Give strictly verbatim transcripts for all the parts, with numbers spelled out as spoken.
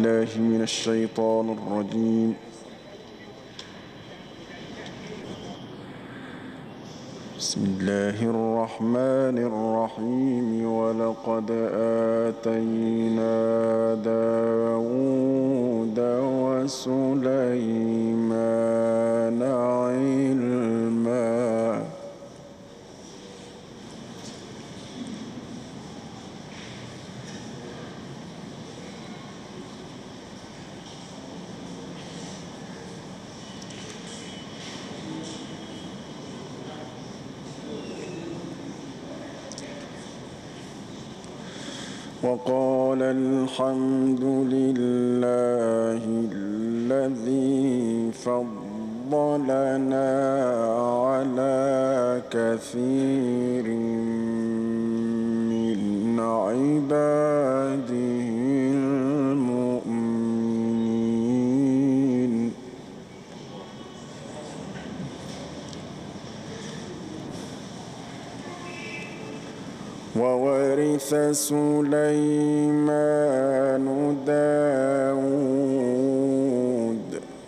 بالله من الشيطان الرجيم. بسم الله الرحمن الرحيم. ولقد آتينا داود وسليمان علما وقال الحمد لله الذي فضلنا على كثير من عباده المؤمنين. وورث سليمان داود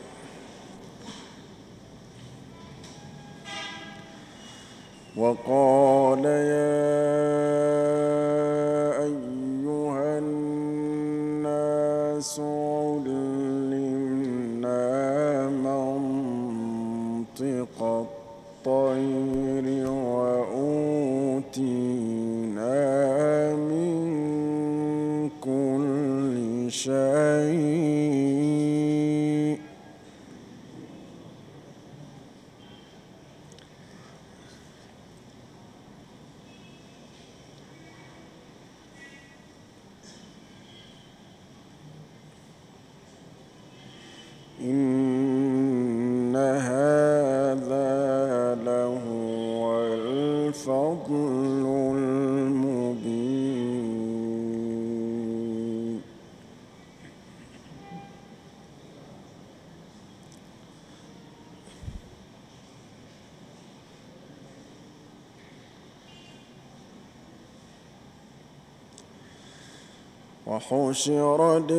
وقال يا أيها الناس علمنا منطق الطير وأوتينا من كل شيء إن هذا لهو الفضل المبين. وحشر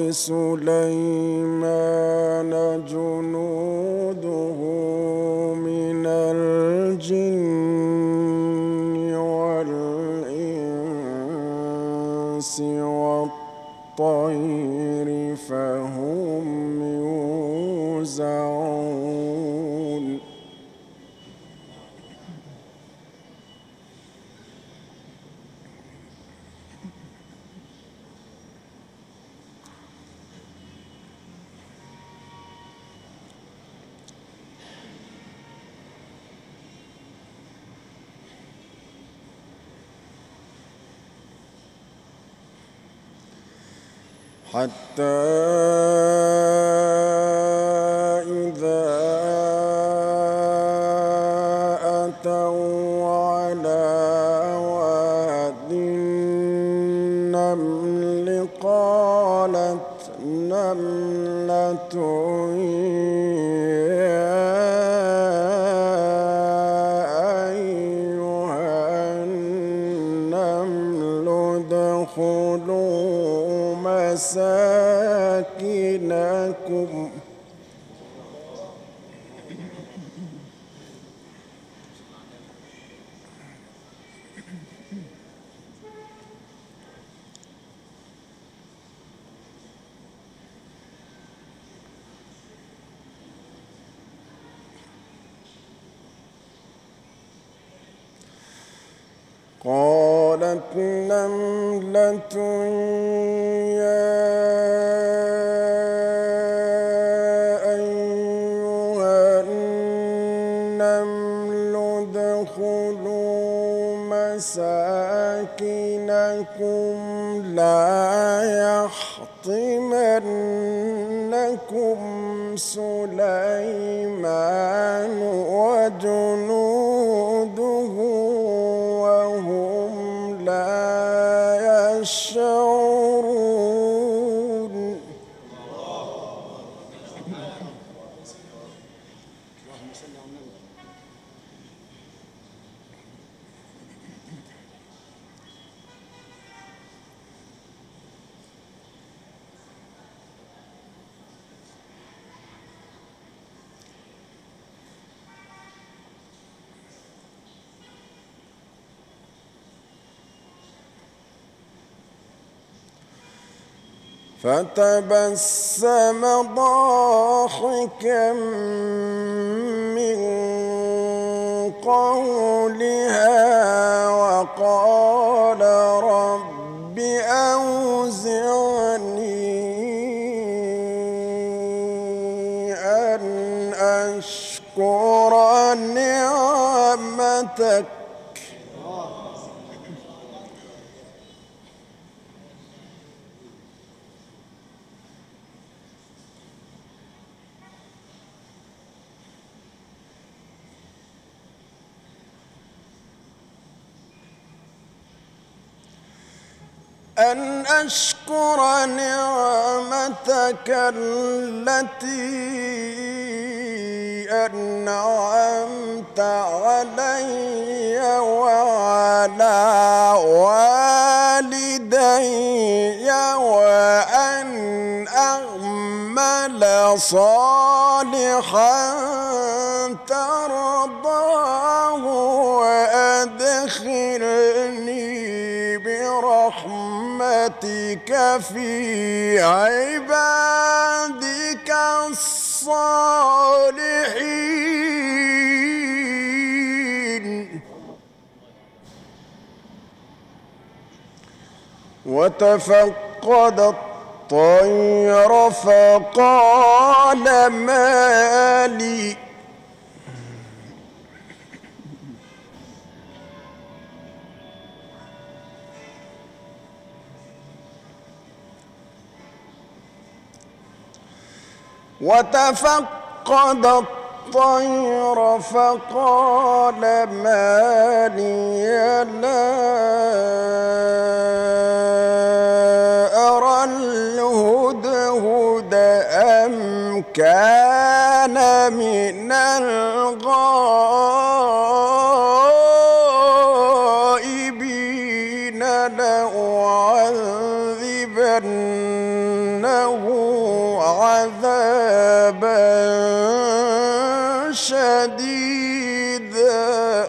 لسليمان جنوده من الجن والإنس والطير فهم يوزعون. حتى إذا أتوا على واد النمل قالت نملة يا أيها النمل ادخلوا مساكنكم قالت نملة يا أيها النمل ادخلوا مساكنكم لا يحطمنكم سليمان وجنوده وهم لا يشعرون. فتبسم ضاحكا من قولها وقال رب أوزعني أن أشكر نعمتك أن أشكر نعمتك التي أنعمت علي وعلى والدي وأن أعمل صالحا ترضاه وأدخلني برحمتك في عبادك الصالحين. وتفقد الطير فقال ما لي وتفقد الطير فقال ما لي لا أرى الهدهد أم كان من الغائبين لأعذبنه عذابا شديدا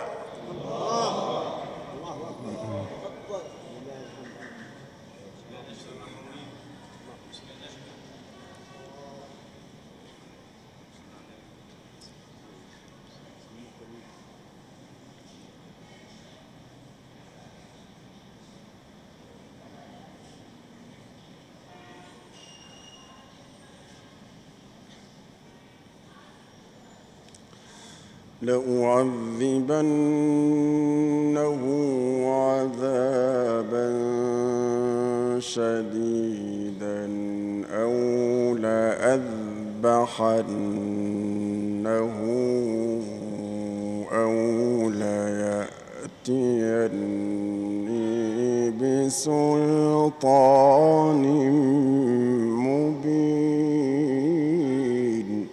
لأعذبنه عذابا شديدا أو لأذبحنه أو ليأتيني بسلطان مبين.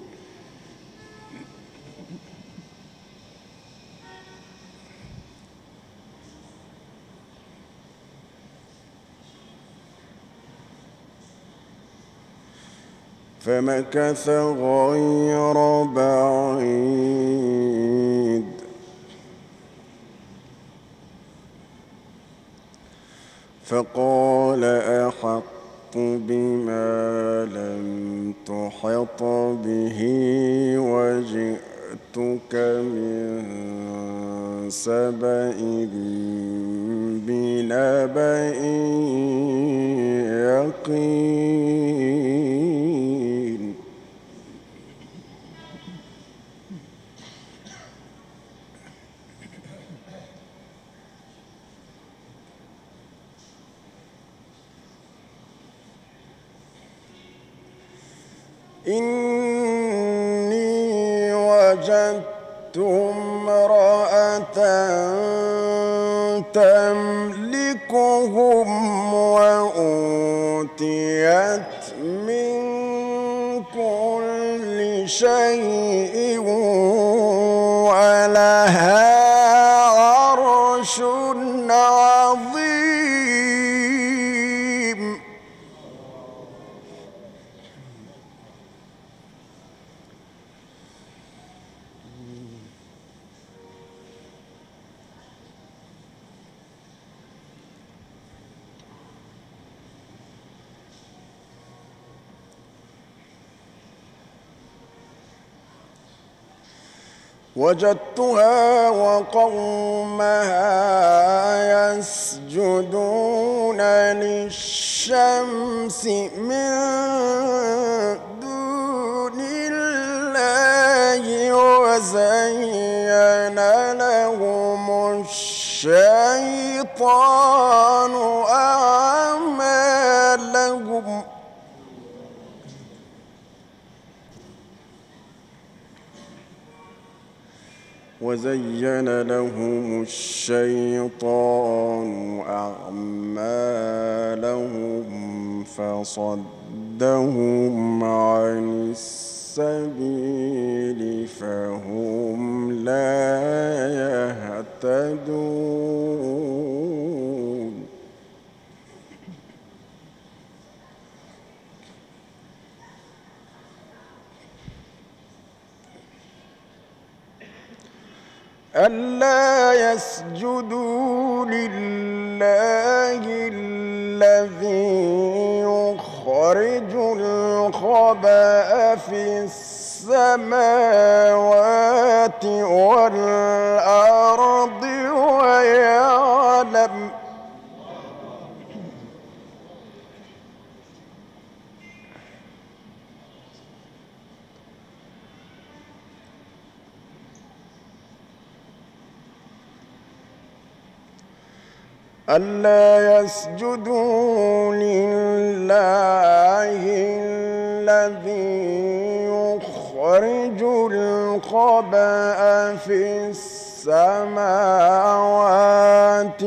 فمكث غير بعيد فقال أحطت بما لم تحط به وجئتك من سبأ بنبأ يقين. إني وجدت امرأة تملكهم وأوتيت من كل شيء ولها عرش عظيم. وجدتها وقومها يسجدون للشمس من دون الله وزين لهم الشيطان أعمالهم وزين لهم الشيطان أعمالهم فصدهم عن السبيل فهم لا يهتدون ألا يسجدوا لله الذي يخرج الخبأ في السماوات والأرض ويعلم ألا يسجدوا لله الذي يخرج الخبأ في السماوات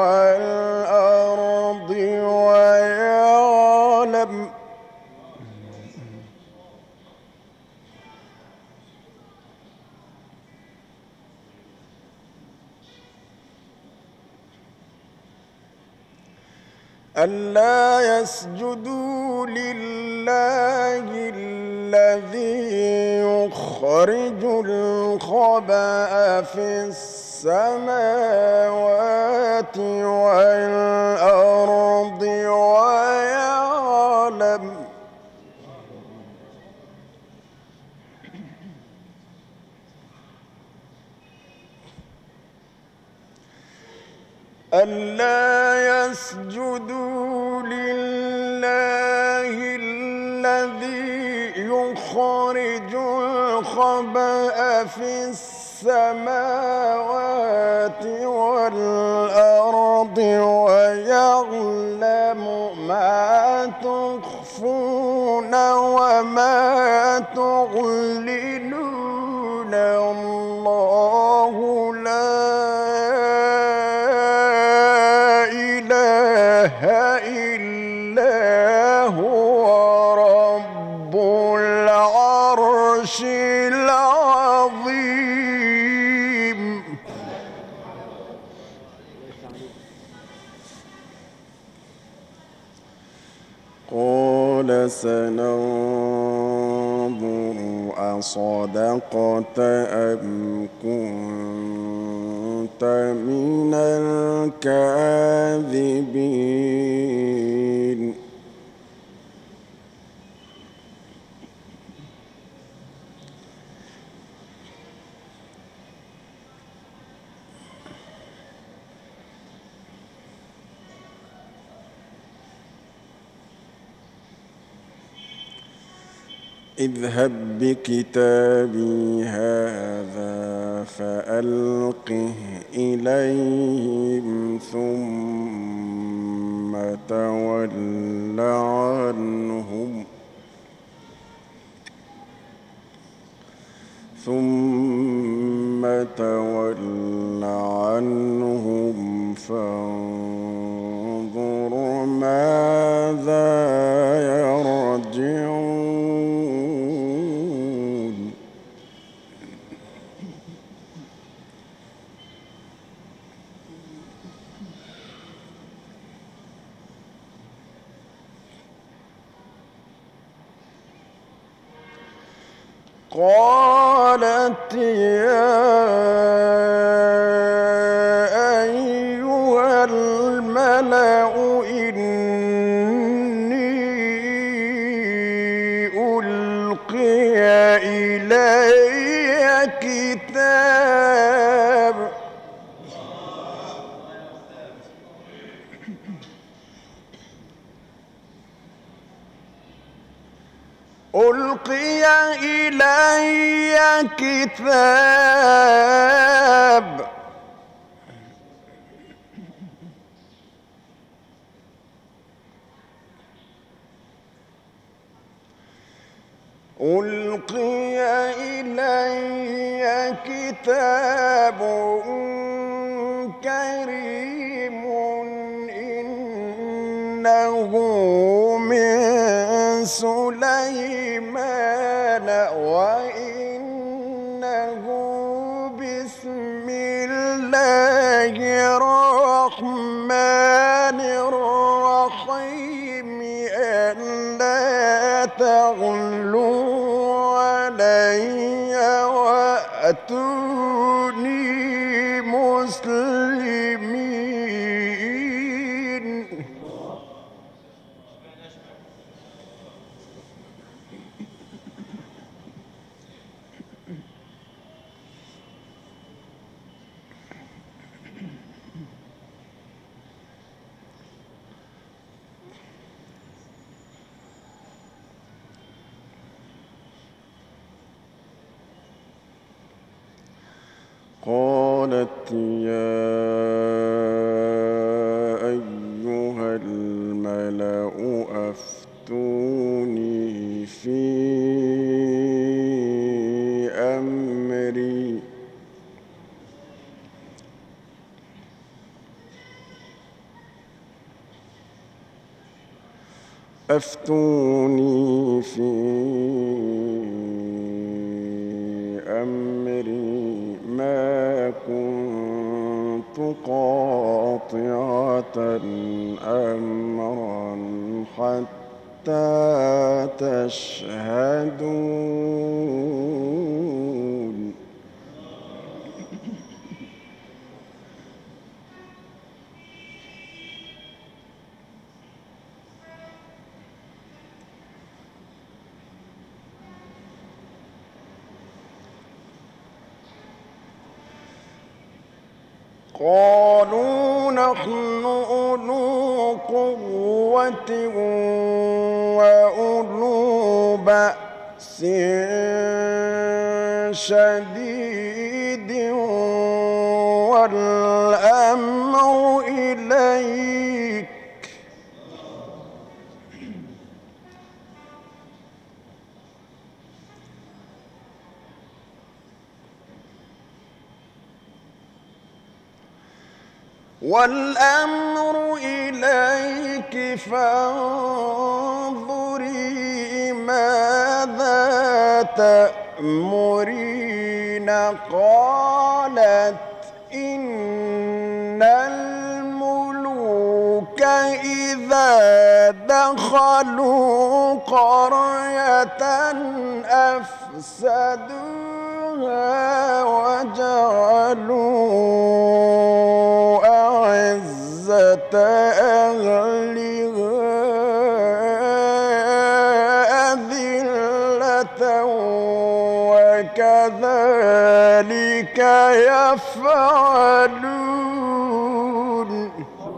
والأرض ويعلم ألا يسجدوا لله الذي يخرج الخبأ في السماوات والأرض ويعلم ألا يسجدوا لله الذي يخرج الخبأ في السماوات والأرض ويعلم ما تخفون وما تعلنون الله لا إلا هو رب العرش العظيم قال سننظر أصدقت أم كنت من الكاذبين اذهب بكتابي هذا فألقه إليهم ثم تول عنهم ثم تول عنهم فانظر ماذا يرجعون قالت يا أيها الملأ إني ألقي إلي كتاب ألقي إلي كتاب ألقي إلي كتاب كريم إنه من سليمان وإنه بسم الله الرحمن الرحيم ألا تغلوا علي وأتوني مسلمين. قالت يا أيها الملأ أفتوني في أمري أفتوني في أمري ما كنت قاطعة أمرا حتى تشهدون. قالوا نحن أولو قوة وأولو بأس شديد والأمر إليك والأمر إليك فانظري ماذا تأمرين. قالت إن الملوك إذا دخلوا قرية أفسدوها وجعلوا أعزة أهلها أذلة وكذلك يفعلون.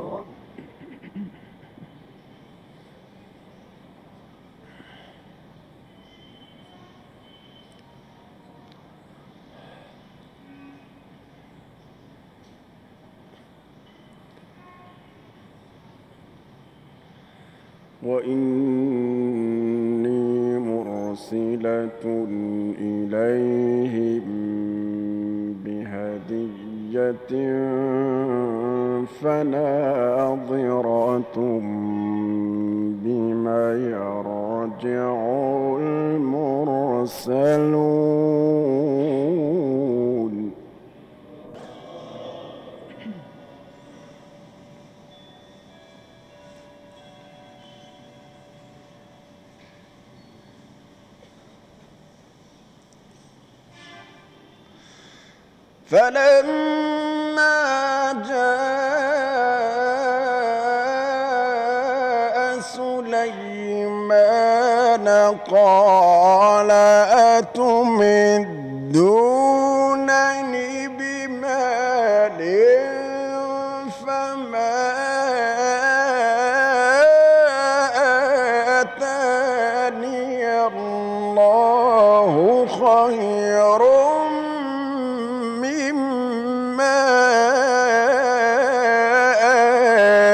وإني مرسلة إليهم بهدية فناظرة بما يرجع المرسلون. فلما جاء سليمان قال أتمدونني بمال فما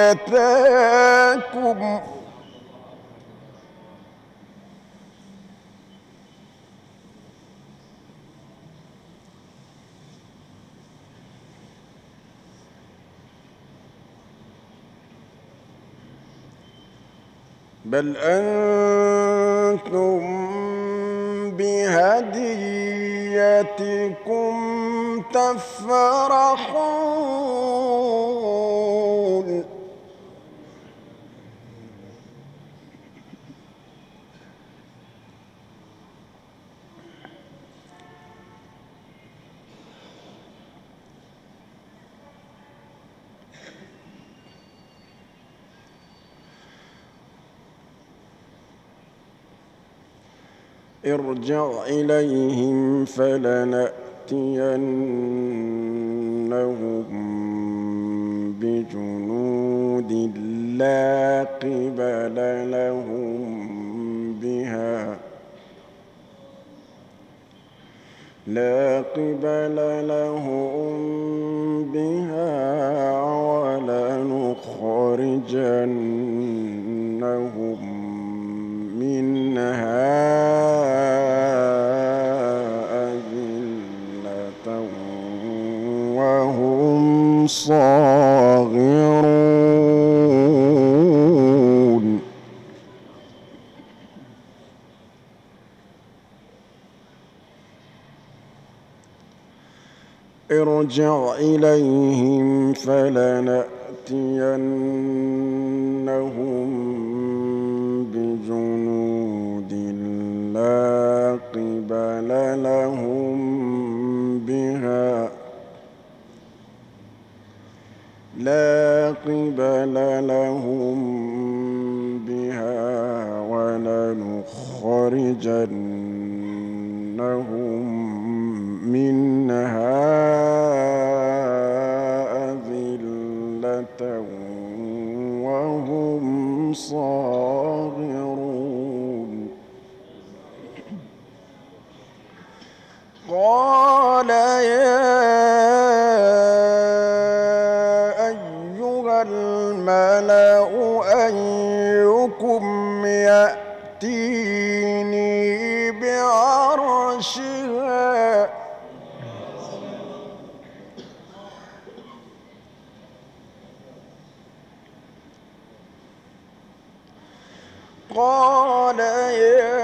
أتاكم بل أنتم بهديتكم تفرحون ارجع إليهم فلنأتينهم بجنود لا قبل لهم بها لا قبل لهم بها ولنخرجنهم منها أذلة وهم صاغرون ارجع إليهم فلنأتينهم بجنود لا قبل لهم بها لا قبل لهم بها ولنخرجنهم منها أذلة وهم صاغرون قال يا أيها الملأ أيكم يأتيني بعرشها قال يا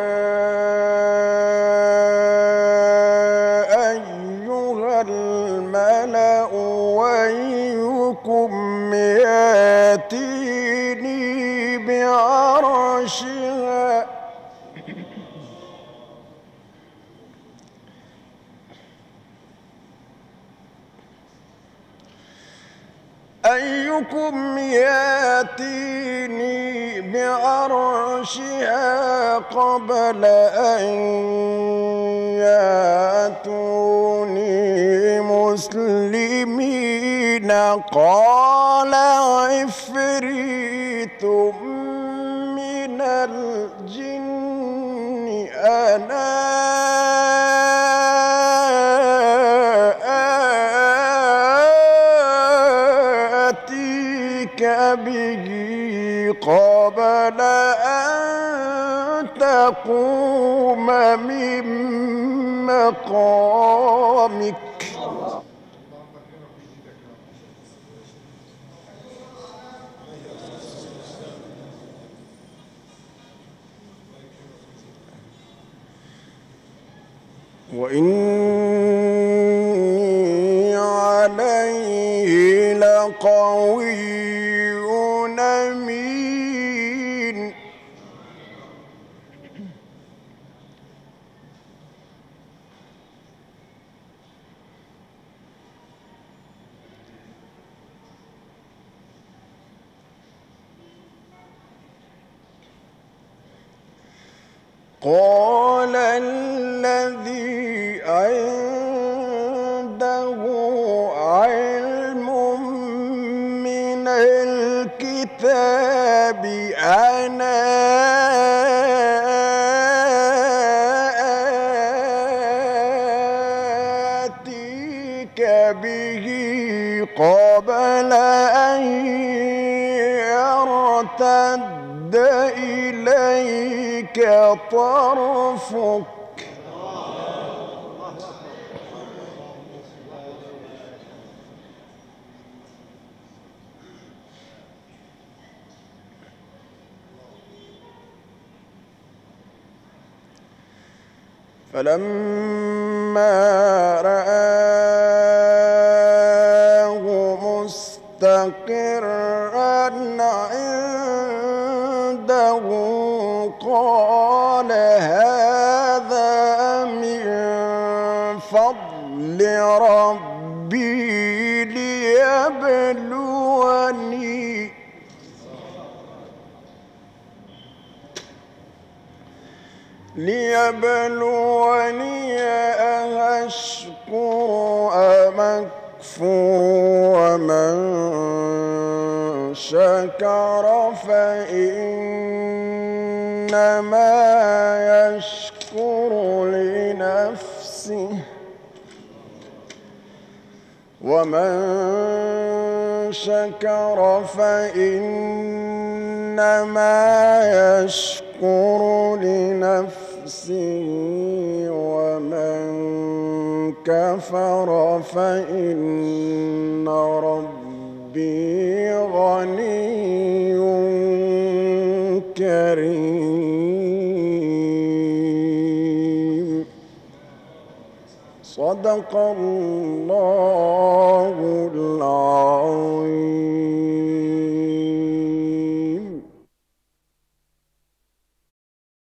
أيها الملأ أيكم يأتيني بعرشها أيكم يأتيني بعرشها قبل أن يأتوني مسلمين قال عفريت من الجن أنا به قبل أن تقوم من مقامك وإني عليه لقوي أمين قال الذي عنده علم من الكتاب أنا آتيك به قبل أن يرتد إليك طرفك فلما رآه مستقرا عنده قال هذا من فضل ربي ليبلوني ليبلوني أأشكر أم أكفر ومن شكر فإنما يشكر لنفسه ومن شكر فإنما يشكر لنفسه ومن كفر فإن ربي غني كريم. صدق الله